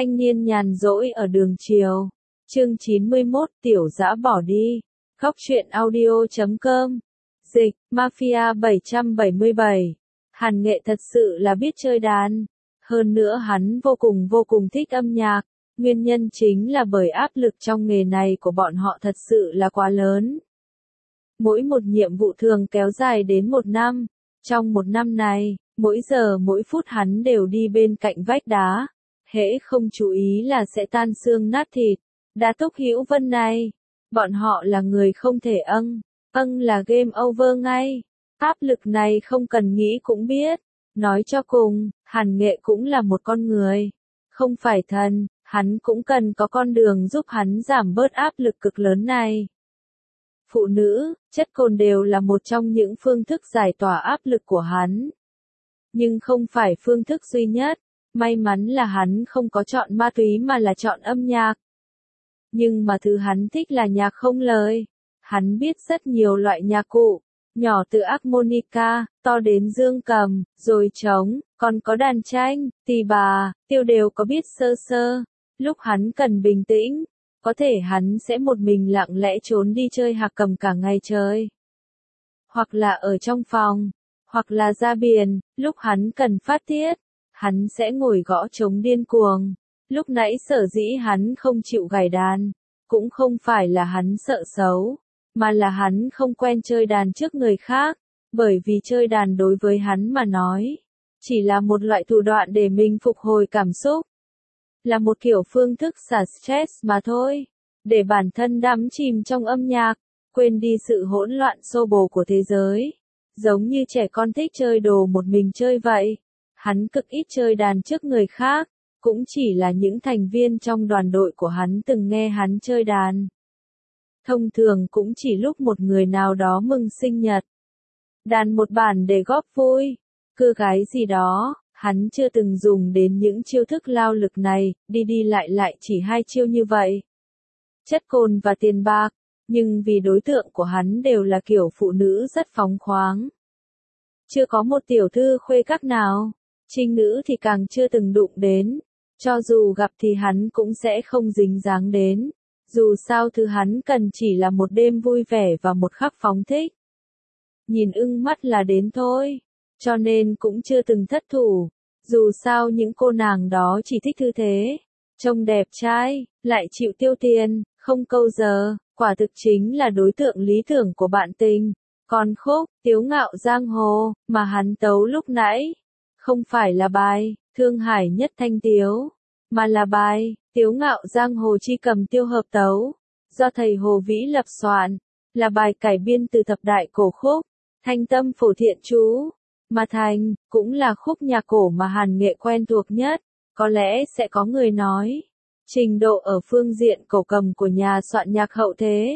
Thanh niên nhàn rỗi ở đường chiều. Chương 91, Tiểu Dã bỏ đi. Góc truyện audio.com. Dịch, Mafia 777. Hàn Nghệ thật sự là biết chơi đàn. Hơn nữa hắn vô cùng thích âm nhạc. Nguyên nhân chính là bởi áp lực trong nghề này của bọn họ thật sự là quá lớn. Mỗi một nhiệm vụ thường kéo dài đến 1 năm. Trong 1 năm này, mỗi giờ mỗi phút hắn đều đi bên cạnh vách đá. Hễ không chú ý là sẽ tan xương nát thịt. Đá Túc Hữu Vân này, bọn họ là người không thể là game over ngay. Áp lực này không cần nghĩ cũng biết. Nói cho cùng, Hàn Nghệ cũng là một con người. Không phải thần, hắn cũng cần có con đường giúp hắn giảm bớt áp lực cực lớn này. Phụ nữ, chất cồn đều là một trong những phương thức giải tỏa áp lực của hắn. Nhưng không phải phương thức duy nhất. May mắn là hắn không có chọn ma túy mà là chọn âm nhạc. Nhưng mà thứ hắn thích là nhạc không lời. Hắn biết rất nhiều loại nhạc cụ, nhỏ từ harmonica, to đến dương cầm, rồi trống, còn có đàn tranh, tỳ bà, tiêu đều có biết sơ sơ. Lúc hắn cần bình tĩnh, có thể hắn sẽ một mình lặng lẽ trốn đi chơi hạc cầm cả ngày trời. Hoặc là ở trong phòng, hoặc là ra biển, lúc hắn cần phát tiết. Hắn sẽ ngồi gõ trống điên cuồng. Lúc nãy sở dĩ hắn không chịu gảy đàn, cũng không phải là hắn sợ xấu, mà là hắn không quen chơi đàn trước người khác, bởi vì chơi đàn đối với hắn mà nói, chỉ là một loại thủ đoạn để mình phục hồi cảm xúc, là một kiểu phương thức xả stress mà thôi, để bản thân đắm chìm trong âm nhạc, quên đi sự hỗn loạn xô bồ của thế giới, giống như trẻ con thích chơi đồ một mình chơi vậy. Hắn cực ít chơi đàn trước người khác, cũng chỉ là những thành viên trong đoàn đội của hắn từng nghe hắn chơi đàn. Thông thường cũng chỉ lúc một người nào đó mừng sinh nhật. Đàn một bản để góp vui, cưa gái gì đó, hắn chưa từng dùng đến những chiêu thức lao lực này, đi lại chỉ 2 chiêu như vậy. Chất cồn và tiền bạc, nhưng vì đối tượng của hắn đều là kiểu phụ nữ rất phóng khoáng. Chưa có một tiểu thư khuê các nào. Trinh nữ thì càng chưa từng đụng đến, cho dù gặp thì hắn cũng sẽ không dính dáng đến, dù sao thứ hắn cần chỉ là một đêm vui vẻ và một khắc phóng thích. Nhìn ưng mắt là đến thôi, cho nên cũng chưa từng thất thủ, dù sao những cô nàng đó chỉ thích thư thế, trông đẹp trai, lại chịu tiêu tiền, không câu giờ, quả thực chính là đối tượng lý tưởng của bạn tình. Còn khúc, Tiếu Ngạo Giang Hồ, mà hắn tấu lúc nãy. Không phải là bài, Thương Hải Nhất Thanh Tiếu, mà là bài, Tiếu Ngạo Giang Hồ Chi Cầm Tiêu Hợp Tấu, do thầy Hồ Vĩ lập soạn, là bài cải biên từ thập đại cổ khúc, Thanh Tâm Phổ Thiện Chú, mà thành, cũng là khúc nhạc cổ mà Hàn Nghệ quen thuộc nhất, có lẽ sẽ có người nói, trình độ ở phương diện cổ cầm của nhà soạn nhạc hậu thế.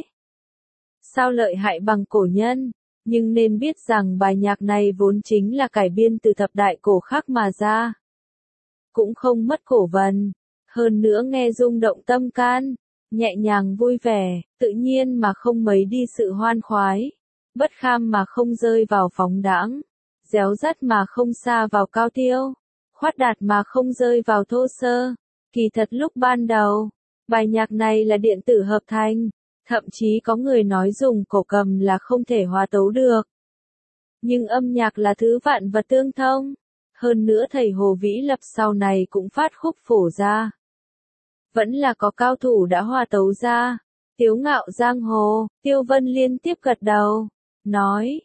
Sao lợi hại bằng cổ nhân? Nhưng nên biết rằng bài nhạc này vốn chính là cải biên từ thập đại cổ khác mà ra. Cũng không mất cổ vần, hơn nữa nghe rung động tâm can, nhẹ nhàng vui vẻ, tự nhiên mà không mấy đi sự hoan khoái, bất kham mà không rơi vào phóng đãng, réo rắt mà không sa vào cao tiêu, khoát đạt mà không rơi vào thô sơ. Kỳ thật lúc ban đầu, bài nhạc này là điện tử hợp thành. Thậm chí có người nói dùng cổ cầm là không thể hòa tấu được. Nhưng âm nhạc là thứ vạn vật tương thông. Hơn nữa thầy Hồ Vĩ Lập sau này cũng phát khúc phổ ra. Vẫn là có cao thủ đã hòa tấu ra. Tiếu Ngạo Giang Hồ, Tiêu Vân liên tiếp gật đầu. Nói,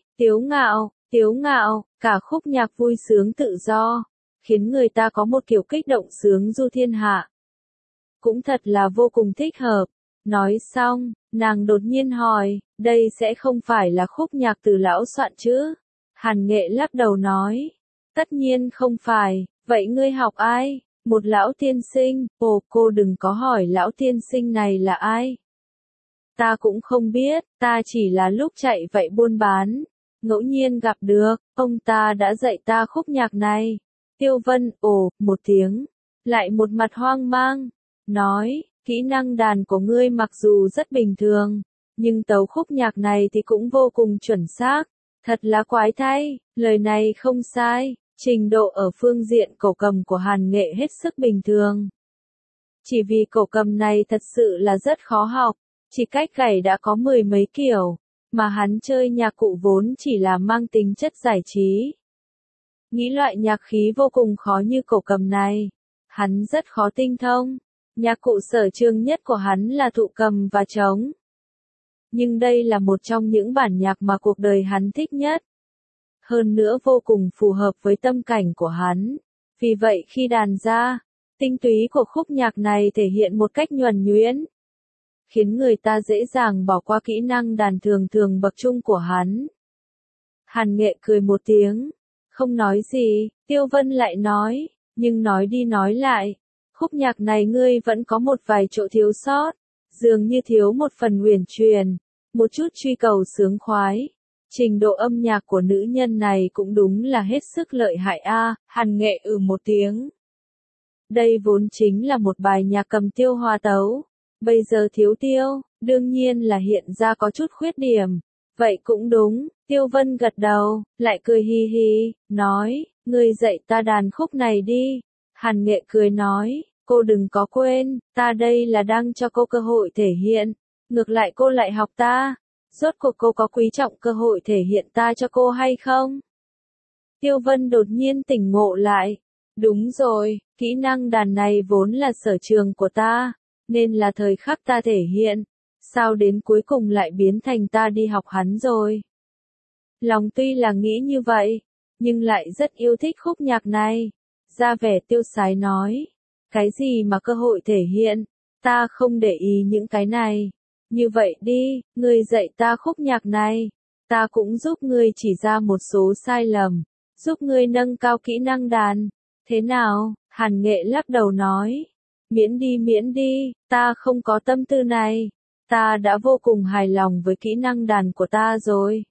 Tiếu Ngạo, cả khúc nhạc vui sướng tự do. Khiến người ta có một kiểu kích động sướng du thiên hạ. Cũng thật là vô cùng thích hợp. Nói xong, nàng đột nhiên hỏi, đây sẽ không phải là khúc nhạc từ lão soạn chứ? Hàn Nghệ lắc đầu nói, tất nhiên không phải, vậy ngươi học ai? Một lão tiên sinh, cô đừng có hỏi lão tiên sinh này là ai. Ta cũng không biết, ta chỉ là lúc chạy vậy buôn bán, ngẫu nhiên gặp được, ông ta đã dạy ta khúc nhạc này. Tiêu Vân, một tiếng, lại một mặt hoang mang, nói, kỹ năng đàn của ngươi mặc dù rất bình thường, nhưng tấu khúc nhạc này thì cũng vô cùng chuẩn xác. Thật là quái thay, lời này không sai, trình độ ở phương diện cổ cầm của Hàn Nghệ hết sức bình thường. Chỉ vì cổ cầm này thật sự là rất khó học, chỉ cách gảy đã có 10 mấy kiểu, mà hắn chơi nhạc cụ vốn chỉ là mang tính chất giải trí. Nghĩ loại nhạc khí vô cùng khó như cổ cầm này, hắn rất khó tinh thông. Nhạc cụ sở trường nhất của hắn là thụ cầm và trống. Nhưng đây là một trong những bản nhạc mà cuộc đời hắn thích nhất. Hơn nữa vô cùng phù hợp với tâm cảnh của hắn. Vì vậy khi đàn ra, tinh túy của khúc nhạc này thể hiện một cách nhuần nhuyễn, khiến người ta dễ dàng bỏ qua kỹ năng đàn thường thường bậc trung của hắn. Hàn Nghệ cười một tiếng, không nói gì, Tiêu Vân lại nói, nhưng nói đi nói lại, khúc nhạc này ngươi vẫn có một vài chỗ thiếu sót, dường như thiếu một phần huyền truyền, một chút truy cầu sướng khoái. Trình độ âm nhạc của nữ nhân này cũng đúng là hết sức lợi hại a. Hàn Nghệ một tiếng. Đây vốn chính là một bài nhạc cầm tiêu hòa tấu, bây giờ thiếu tiêu, đương nhiên là hiện ra có chút khuyết điểm. Vậy cũng đúng, Tiêu Vân gật đầu, lại cười hi hi, nói, ngươi dạy ta đàn khúc này đi. Hàn Nghệ cười nói, cô đừng có quên, ta đây là đang cho cô cơ hội thể hiện, ngược lại cô lại học ta. Rốt cuộc cô có quý trọng cơ hội thể hiện ta cho cô hay không? Tiêu Vân đột nhiên tỉnh ngộ lại. Đúng rồi, kỹ năng đàn này vốn là sở trường của ta, nên là thời khắc ta thể hiện. Sao đến cuối cùng lại biến thành ta đi học hắn rồi? Lòng tuy là nghĩ như vậy, nhưng lại rất yêu thích khúc nhạc này. Ra vẻ tiêu sái nói. Cái gì mà cơ hội thể hiện? Ta không để ý những cái này. Như vậy đi, ngươi dạy ta khúc nhạc này, ta cũng giúp ngươi chỉ ra một số sai lầm, giúp ngươi nâng cao kỹ năng đàn. Thế nào? Hàn Nghệ lắc đầu nói, miễn đi, ta không có tâm tư này, ta đã vô cùng hài lòng với kỹ năng đàn của ta rồi.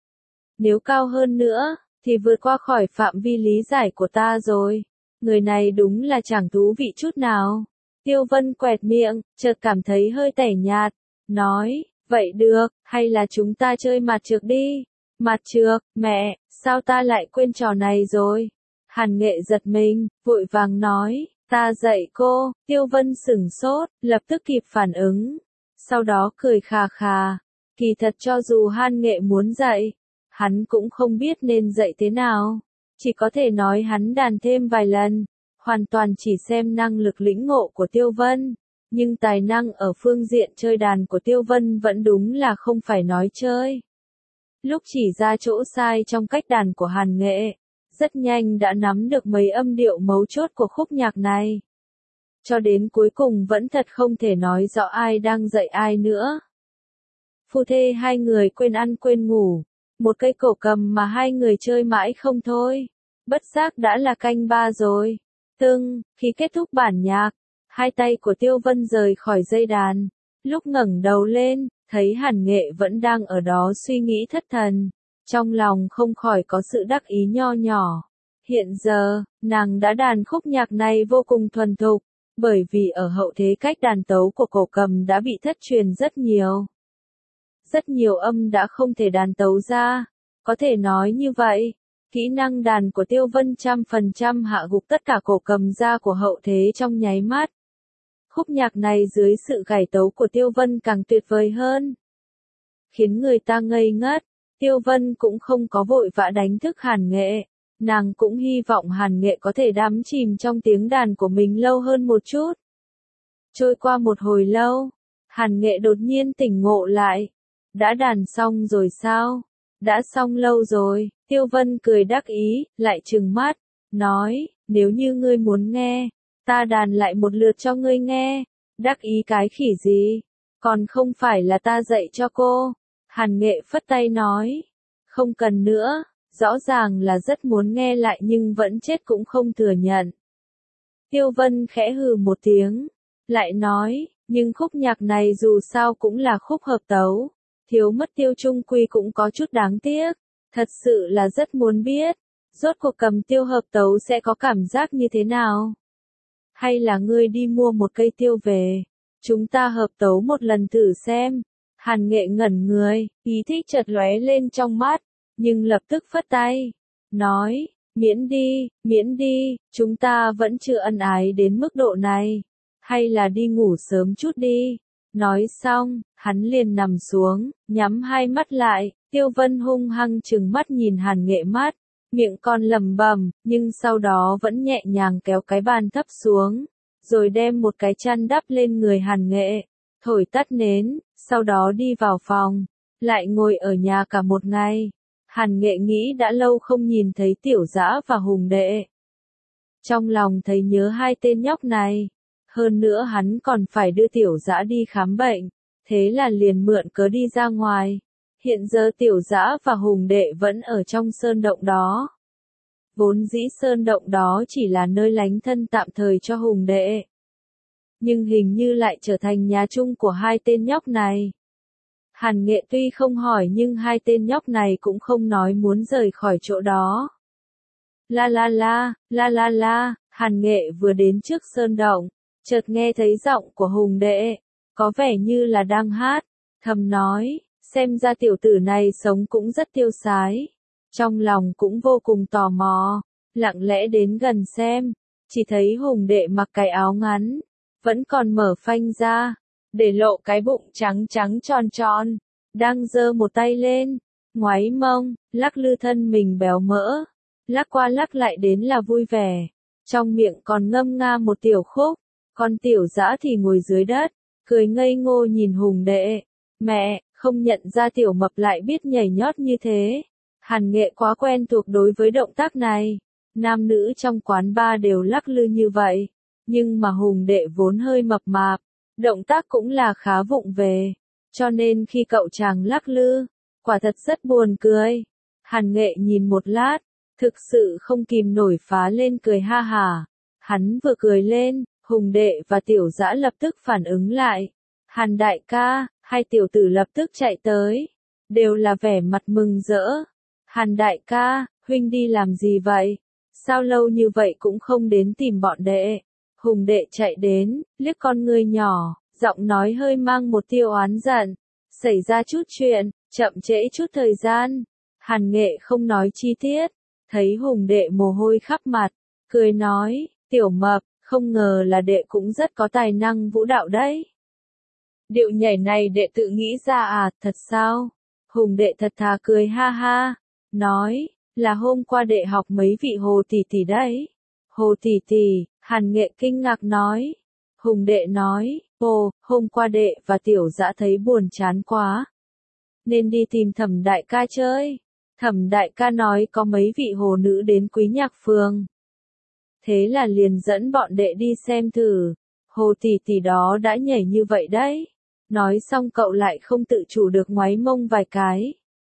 Nếu cao hơn nữa, thì vượt qua khỏi phạm vi lý giải của ta rồi. Người này đúng là chẳng thú vị chút nào. Tiêu Vân quẹt miệng, chợt cảm thấy hơi tẻ nhạt. Nói, vậy được, hay là chúng ta chơi mặt trược đi. Mặt trược, mẹ, sao ta lại quên trò này rồi? Hàn Nghệ giật mình, vội vàng nói, ta dạy cô. Tiêu Vân sửng sốt, lập tức kịp phản ứng. Sau đó cười khà khà. Kỳ thật cho dù Hàn Nghệ muốn dạy, hắn cũng không biết nên dạy thế nào. Chỉ có thể nói hắn đàn thêm vài lần, hoàn toàn chỉ xem năng lực lĩnh ngộ của Tiêu Vân. Nhưng tài năng ở phương diện chơi đàn của Tiêu Vân vẫn đúng là không phải nói chơi. Lúc chỉ ra chỗ sai trong cách đàn của Hàn Nghệ, rất nhanh đã nắm được mấy âm điệu mấu chốt của khúc nhạc này. Cho đến cuối cùng vẫn thật không thể nói rõ ai đang dạy ai nữa. Phu thê hai người quên ăn quên ngủ, một cây cổ cầm mà hai người chơi mãi không thôi. Bất giác đã là canh ba rồi. Khi kết thúc bản nhạc, hai tay của Tiêu Vân rời khỏi dây đàn, lúc ngẩng đầu lên, thấy Hàn Nghệ vẫn đang ở đó suy nghĩ thất thần, trong lòng không khỏi có sự đắc ý nho nhỏ. Hiện giờ, nàng đã đàn khúc nhạc này vô cùng thuần thục, bởi vì ở hậu thế cách đàn tấu của cổ cầm đã bị thất truyền rất nhiều. Rất nhiều âm đã không thể đàn tấu ra, có thể nói như vậy. Kỹ năng đàn của Tiêu Vân 100% hạ gục tất cả cổ cầm ra của hậu thế trong nháy mắt. Khúc nhạc này dưới sự gảy tấu của Tiêu Vân càng tuyệt vời hơn, khiến người ta ngây ngất. Tiêu Vân cũng không có vội vã đánh thức Hàn Nghệ, nàng cũng hy vọng Hàn Nghệ có thể đắm chìm trong tiếng đàn của mình lâu hơn một chút. Trôi qua một hồi lâu, Hàn Nghệ đột nhiên tỉnh ngộ lại. Đã đàn xong rồi sao? Đã xong lâu rồi. Tiêu Vân cười đắc ý, lại trừng mắt, nói, nếu như ngươi muốn nghe, ta đàn lại một lượt cho ngươi nghe. Đắc ý cái khỉ gì? Còn không phải là ta dạy cho cô. Hàn Nghệ phất tay nói, không cần nữa, rõ ràng là rất muốn nghe lại nhưng vẫn chết cũng không thừa nhận. Tiêu Vân khẽ hừ một tiếng, lại nói, nhưng khúc nhạc này dù sao cũng là khúc hợp tấu, thiếu mất tiêu trung quy cũng có chút đáng tiếc. Thật sự là rất muốn biết, rốt cuộc cầm tiêu hợp tấu sẽ có cảm giác như thế nào? Hay là ngươi đi mua một cây tiêu về, chúng ta hợp tấu một lần thử xem. Hàn Nghệ ngẩn người, ý thích chợt lóe lên trong mắt, nhưng lập tức phất tay, nói, miễn đi, chúng ta vẫn chưa ân ái đến mức độ này. hay là đi ngủ sớm chút đi. Nói xong, hắn liền nằm xuống, nhắm hai mắt lại, Tiêu Vân hung hăng trừng mắt nhìn Hàn Nghệ mắt, miệng còn lẩm bẩm, nhưng sau đó vẫn nhẹ nhàng kéo cái bàn thấp xuống, rồi đem một cái chăn đắp lên người Hàn Nghệ, thổi tắt nến, sau đó đi vào phòng, lại ngồi ở nhà cả một ngày. Hàn Nghệ nghĩ đã lâu không nhìn thấy Tiểu Dã và Hùng Đệ. Trong lòng thấy nhớ hai tên nhóc này. Hơn nữa hắn còn phải đưa Tiểu Dã đi khám bệnh, thế là liền mượn cớ đi ra ngoài. Hiện giờ Tiểu Dã và Hùng Đệ vẫn ở trong sơn động đó. Vốn dĩ sơn động đó chỉ là nơi lánh thân tạm thời cho Hùng Đệ. Nhưng hình như lại trở thành nhà chung của hai tên nhóc này. Hàn Nghệ tuy không hỏi nhưng hai tên nhóc này cũng không nói muốn rời khỏi chỗ đó. La la la, la la la, Hàn Nghệ vừa đến trước sơn động, chợt nghe thấy giọng của Hùng Đệ, có vẻ như là đang hát, thầm nói, xem ra tiểu tử này sống cũng rất tiêu sái. Trong lòng cũng vô cùng tò mò, lặng lẽ đến gần xem, chỉ thấy Hùng Đệ mặc cái áo ngắn, vẫn còn mở phanh ra, để lộ cái bụng trắng trắng tròn tròn, đang giơ một tay lên, ngoáy mông, lắc lư thân mình béo mỡ, lắc qua lắc lại đến là vui vẻ, trong miệng còn ngâm nga một tiểu khúc, còn Tiểu Dã thì ngồi dưới đất, cười ngây ngô nhìn Hùng Đệ, mẹ, không nhận ra Tiểu Mập lại biết nhảy nhót như thế. Hàn Nghệ quá quen thuộc đối với động tác này, nam nữ trong quán bar đều lắc lư như vậy, nhưng mà Hùng Đệ vốn hơi mập mạp, động tác cũng là khá vụng về, cho nên khi cậu chàng lắc lư, quả thật rất buồn cười. Hàn Nghệ nhìn một lát, thực sự không kìm nổi phá lên cười ha hả. Hắn vừa cười lên, Hùng Đệ và Tiểu Dã lập tức phản ứng lại. Hàn đại ca, hai tiểu tử lập tức chạy tới, đều là vẻ mặt mừng rỡ. Hàn đại ca, huynh đi làm gì vậy? Sao lâu như vậy cũng không đến tìm bọn đệ? Hùng Đệ chạy đến, liếc con người nhỏ, giọng nói hơi mang một tia oán giận. Xảy ra chút chuyện, chậm trễ chút thời gian. Hàn Nghệ không nói chi tiết, thấy Hùng Đệ mồ hôi khắp mặt, cười nói, Tiểu Mập, không ngờ là đệ cũng rất có tài năng vũ đạo đấy. Điệu nhảy này đệ tự nghĩ ra à, thật sao? Hùng Đệ thật thà cười ha ha, nói, là hôm qua đệ học mấy vị Hồ tỷ tỷ đấy. Hồ tỷ tỷ, Hàn Nghệ kinh ngạc nói. Hùng Đệ nói, ồ, hôm qua đệ và Tiểu Dã thấy buồn chán quá, nên đi tìm Thẩm đại ca chơi. Thẩm đại ca nói có mấy vị hồ nữ đến Quý Nhạc Phường. Thế là liền dẫn bọn đệ đi xem thử, Hồ tỷ tỷ đó đã nhảy như vậy đấy. Nói xong cậu lại không tự chủ được ngoáy mông vài cái.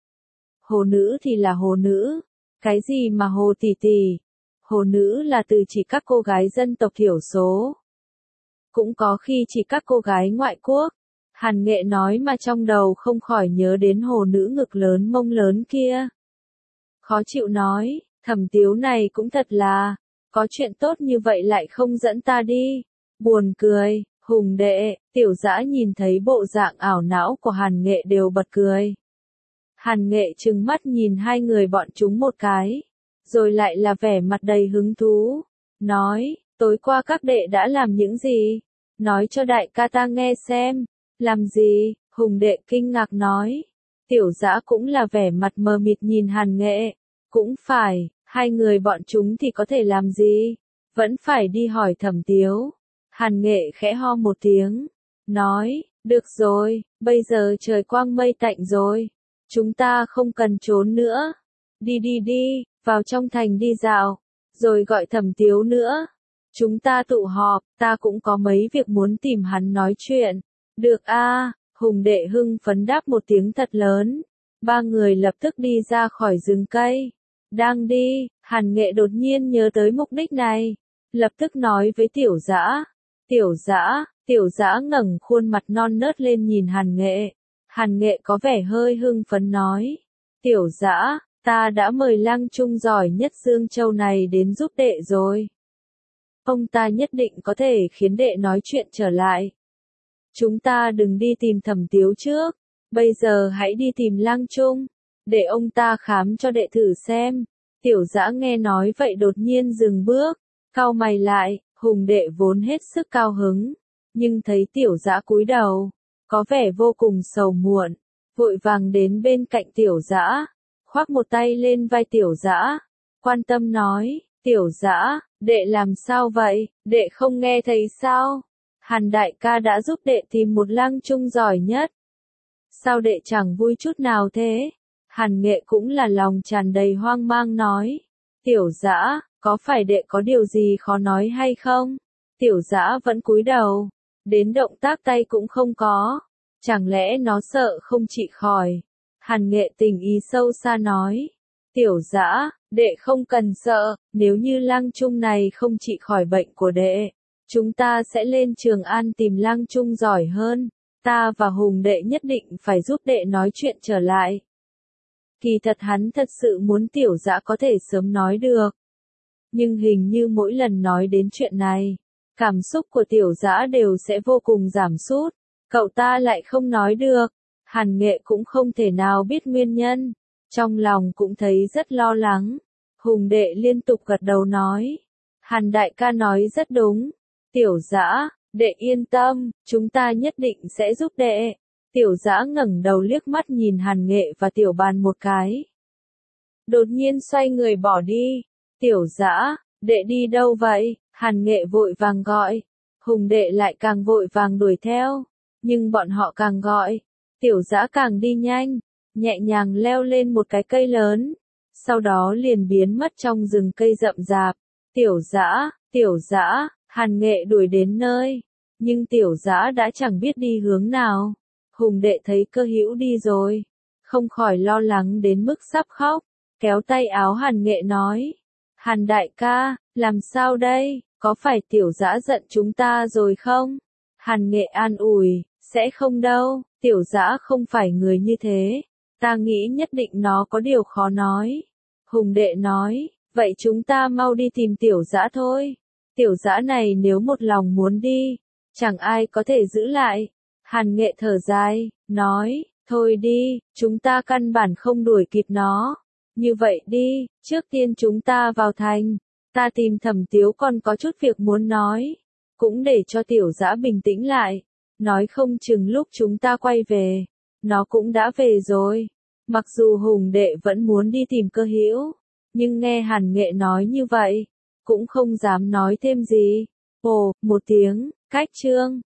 Hồ nữ thì là hồ nữ, cái gì mà hồ tỷ tỷ? Hồ nữ là từ chỉ các cô gái dân tộc thiểu số. Cũng có khi chỉ các cô gái ngoại quốc. Hàn Nghệ nói mà trong đầu không khỏi nhớ đến hồ nữ ngực lớn mông lớn kia. Khó chịu nói, Thẩm Tiếu này cũng thật là, có chuyện tốt như vậy lại không dẫn ta đi. Buồn cười. Hùng Đệ, Tiểu Dã nhìn thấy bộ dạng ảo não của Hàn Nghệ đều bật cười. Hàn Nghệ trừng mắt nhìn hai người bọn chúng một cái, rồi lại là vẻ mặt đầy hứng thú, nói, tối qua các đệ đã làm những gì? Nói cho đại ca ta nghe xem. Làm gì? Hùng Đệ kinh ngạc nói. Tiểu Dã cũng là vẻ mặt mờ mịt nhìn Hàn Nghệ, cũng phải, hai người bọn chúng thì có thể làm gì? Vẫn phải đi hỏi Thẩm Tiếu. Hàn Nghệ khẽ ho một tiếng, nói, được rồi, bây giờ trời quang mây tạnh rồi, chúng ta không cần trốn nữa, đi đi đi, vào trong thành đi dạo, rồi gọi Thẩm Tiếu nữa, chúng ta tụ họp, ta cũng có mấy việc muốn tìm hắn nói chuyện. Được a, Hùng Đệ hưng phấn đáp một tiếng thật lớn, ba người lập tức đi ra khỏi rừng cây. Đang đi, Hàn Nghệ đột nhiên nhớ tới mục đích này, lập tức nói với Tiểu Dã. Tiểu Dã ngẩng khuôn mặt non nớt lên nhìn Hàn Nghệ. Hàn Nghệ có vẻ hơi hưng phấn nói. Tiểu Dã, ta đã mời lang trung giỏi nhất Dương Châu này đến giúp đệ rồi. Ông ta nhất định có thể khiến đệ nói chuyện trở lại. Chúng ta đừng đi tìm Thẩm Tiếu trước, bây giờ hãy đi tìm lang trung, để ông ta khám cho đệ thử xem. Tiểu Dã nghe nói vậy đột nhiên dừng bước, cau mày lại. Hùng Đệ vốn hết sức cao hứng, nhưng thấy tiểu dã cúi đầu, có vẻ vô cùng sầu muộn, vội vàng đến bên cạnh tiểu dã, khoác một tay lên vai tiểu dã, quan tâm nói, tiểu dã, đệ làm sao vậy, đệ không nghe thấy sao? Hàn đại ca đã giúp đệ tìm một lang trung giỏi nhất. Sao đệ chẳng vui chút nào thế? Hàn Nghệ cũng là lòng tràn đầy hoang mang nói. Tiểu dã, có phải đệ có điều gì khó nói hay không? Tiểu dã vẫn cúi đầu, đến động tác tay cũng không có. Chẳng lẽ nó sợ không trị khỏi? Hàn Nghệ tình ý sâu xa nói. Tiểu dã, đệ không cần sợ, nếu như lang trung này không trị khỏi bệnh của đệ, chúng ta sẽ lên Trường An tìm lang trung giỏi hơn. Ta và Hùng đệ nhất định phải giúp đệ nói chuyện trở lại. Kỳ thật hắn thật sự muốn tiểu dã có thể sớm nói được. Nhưng hình như mỗi lần nói đến chuyện này, cảm xúc của tiểu dã đều sẽ vô cùng giảm sút. Cậu ta lại không nói được. Hàn Nghệ cũng không thể nào biết nguyên nhân. Trong lòng cũng thấy rất lo lắng. Hùng đệ liên tục gật đầu nói. Hàn đại ca nói rất đúng. Tiểu dã, đệ yên tâm, chúng ta nhất định sẽ giúp đệ. Tiểu dã ngẩng đầu liếc mắt nhìn Hàn Nghệ và tiểu bàn một cái. Đột nhiên xoay người bỏ đi. Tiểu dã, đệ đi đâu vậy? Hàn Nghệ vội vàng gọi. Hùng đệ lại càng vội vàng đuổi theo. Nhưng bọn họ càng gọi. Tiểu dã càng đi nhanh. Nhẹ nhàng leo lên một cái cây lớn. Sau đó liền biến mất trong rừng cây rậm rạp. Tiểu dã, Hàn Nghệ đuổi đến nơi. Nhưng tiểu dã đã chẳng biết đi hướng nào. Hùng đệ thấy Cơ Hữu đi rồi. Không khỏi lo lắng đến mức sắp khóc. Kéo tay áo Hàn Nghệ nói. Hàn đại ca, làm sao đây, có phải tiểu dã giận chúng ta rồi không? Hàn Nghệ an ủi, sẽ không đâu, tiểu dã không phải người như thế. Ta nghĩ nhất định nó có điều khó nói. Hùng đệ nói, vậy chúng ta mau đi tìm tiểu dã thôi. Tiểu dã này nếu một lòng muốn đi, chẳng ai có thể giữ lại. Hàn Nghệ thở dài, nói, thôi đi, chúng ta căn bản không đuổi kịp nó. Như vậy đi, trước tiên chúng ta vào thành. Ta tìm Thẩm Tiếu còn có chút việc muốn nói. Cũng để cho tiểu dã bình tĩnh lại. Nói không chừng lúc chúng ta quay về, nó cũng đã về rồi. Mặc dù Hùng đệ vẫn muốn đi tìm Cơ Hữu, nhưng nghe Hàn Nghệ nói như vậy, cũng không dám nói thêm gì. Ồ, một tiếng, cách chương.